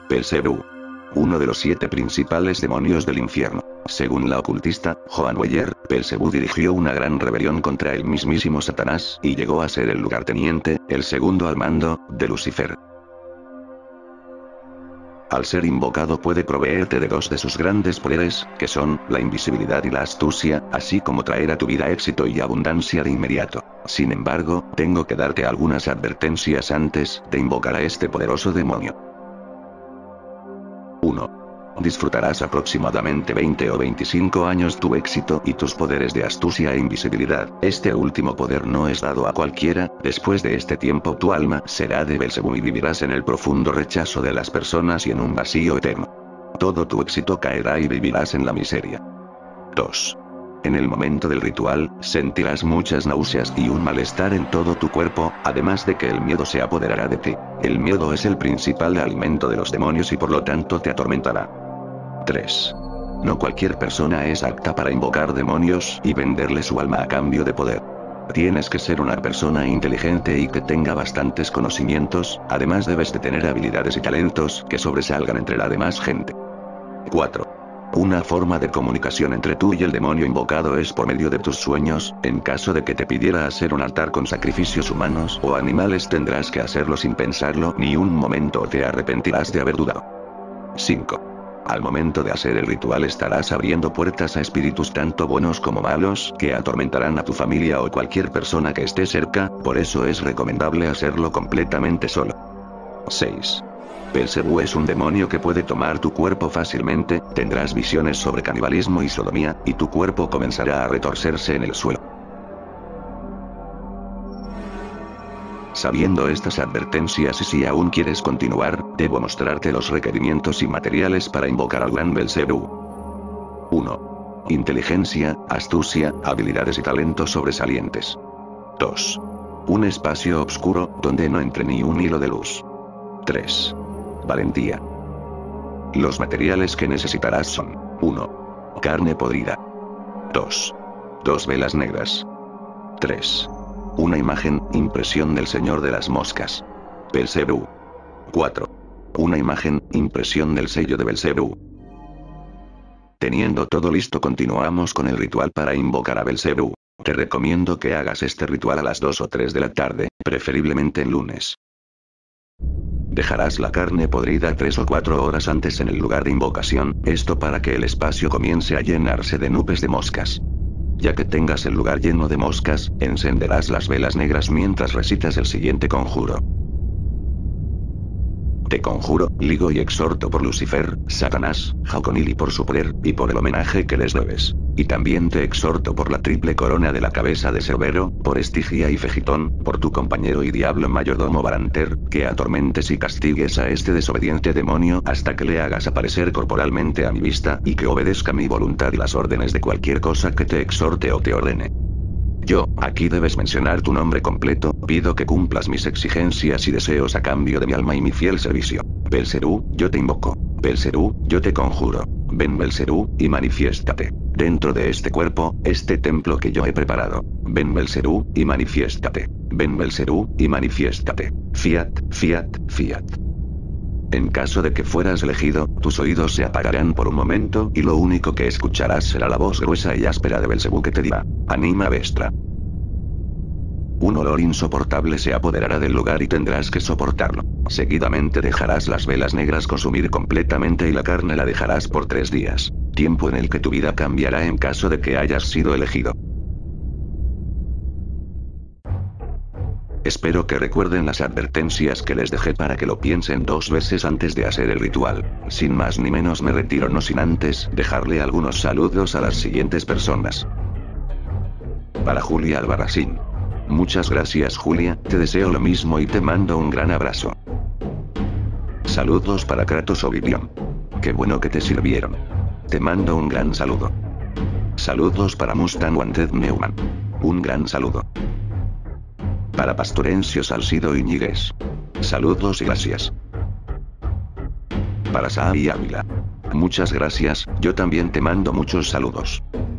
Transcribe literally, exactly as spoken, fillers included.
Belcebú. Uno de los siete principales demonios del infierno. Según la ocultista, Joan Weyer, Belcebú dirigió una gran rebelión contra el mismísimo Satanás, y llegó a ser el lugarteniente, el segundo al mando, de Lucifer. Al ser invocado puede proveerte de dos de sus grandes poderes, que son, la invisibilidad y la astucia, así como traer a tu vida éxito y abundancia de inmediato. Sin embargo, tengo que darte algunas advertencias antes de invocar a este poderoso demonio. uno. Disfrutarás aproximadamente veinte o veinticinco años tu éxito y tus poderes de astucia e invisibilidad. Este último poder no es dado a cualquiera. Después de este tiempo tu alma será de Belcebú y vivirás en el profundo rechazo de las personas y en un vacío eterno. Todo tu éxito caerá y vivirás en la miseria. dos. En el momento del ritual, sentirás muchas náuseas y un malestar en todo tu cuerpo, además de que el miedo se apoderará de ti. El miedo es el principal alimento de los demonios y por lo tanto te atormentará. tres. No cualquier persona es apta para invocar demonios y venderle su alma a cambio de poder. Tienes que ser una persona inteligente y que tenga bastantes conocimientos, además debes de tener habilidades y talentos que sobresalgan entre la demás gente. cuatro. Una forma de comunicación entre tú y el demonio invocado es por medio de tus sueños. En caso de que te pidiera hacer un altar con sacrificios humanos o animales tendrás que hacerlo sin pensarlo ni un momento o te arrepentirás de haber dudado. cinco. Al momento de hacer el ritual estarás abriendo puertas a espíritus tanto buenos como malos, que atormentarán a tu familia o cualquier persona que esté cerca, por eso es recomendable hacerlo completamente solo. seis. Belcebú es un demonio que puede tomar tu cuerpo fácilmente, tendrás visiones sobre canibalismo y sodomía, y tu cuerpo comenzará a retorcerse en el suelo. Sabiendo estas advertencias y si aún quieres continuar, debo mostrarte los requerimientos y materiales para invocar al gran Belcebú. uno. Inteligencia, astucia, habilidades y talentos sobresalientes. dos. Un espacio oscuro, donde no entre ni un hilo de luz. tres. Valentía. Los materiales que necesitarás son: uno. Carne podrida. dos. Dos velas negras. tres. Una imagen, impresión del Señor de las Moscas. Belcebú. cuatro. Una imagen, impresión del sello de Belcebú. Teniendo todo listo, continuamos con el ritual para invocar a Belcebú. Te recomiendo que hagas este ritual a las dos o tres de la tarde, preferiblemente en lunes. Dejarás la carne podrida tres o cuatro horas antes en el lugar de invocación, esto para que el espacio comience a llenarse de nubes de moscas. Ya que tengas el lugar lleno de moscas, encenderás las velas negras mientras recitas el siguiente conjuro. Te conjuro, ligo y exhorto por Lucifer, Satanás, Jaconil y por su poder, y por el homenaje que les debes. Y también te exhorto por la triple corona de la cabeza de Cerbero, por Estigia y Fegitón, por tu compañero y diablo mayordomo Baranter, que atormentes y castigues a este desobediente demonio hasta que le hagas aparecer corporalmente a mi vista y que obedezca mi voluntad y las órdenes de cualquier cosa que te exhorte o te ordene. Yo, aquí debes mencionar tu nombre completo, pido que cumplas mis exigencias y deseos a cambio de mi alma y mi fiel servicio. Belcebú, yo te invoco. Belcebú, yo te conjuro. Ven Belcebú, y manifiéstate. Dentro de este cuerpo, este templo que yo he preparado. Ven Belcebú, y manifiéstate. Ven Belcebú, y manifiéstate. Fiat, fiat, fiat. En caso de que fueras elegido, tus oídos se apagarán por un momento y lo único que escucharás será la voz gruesa y áspera de Belcebú que te dirá: Anima Vestra. Un olor insoportable se apoderará del lugar y tendrás que soportarlo. Seguidamente dejarás las velas negras consumir completamente y la carne la dejarás por tres días. Tiempo en el que tu vida cambiará en caso de que hayas sido elegido. Espero que recuerden las advertencias que les dejé para que lo piensen dos veces antes de hacer el ritual. Sin más ni menos me retiro, no sin antes dejarle algunos saludos a las siguientes personas. Para Julia Albarracín. Muchas gracias Julia, te deseo lo mismo y te mando un gran abrazo. Saludos para Kratos Oblivion. Qué bueno que te sirvieron. Te mando un gran saludo. Saludos para Mustang Wanted Neumann. Un gran saludo. Para Pastorencio Salcido Iñiguez. Saludos y gracias. Para Saai Ávila. Muchas gracias, yo también te mando muchos saludos.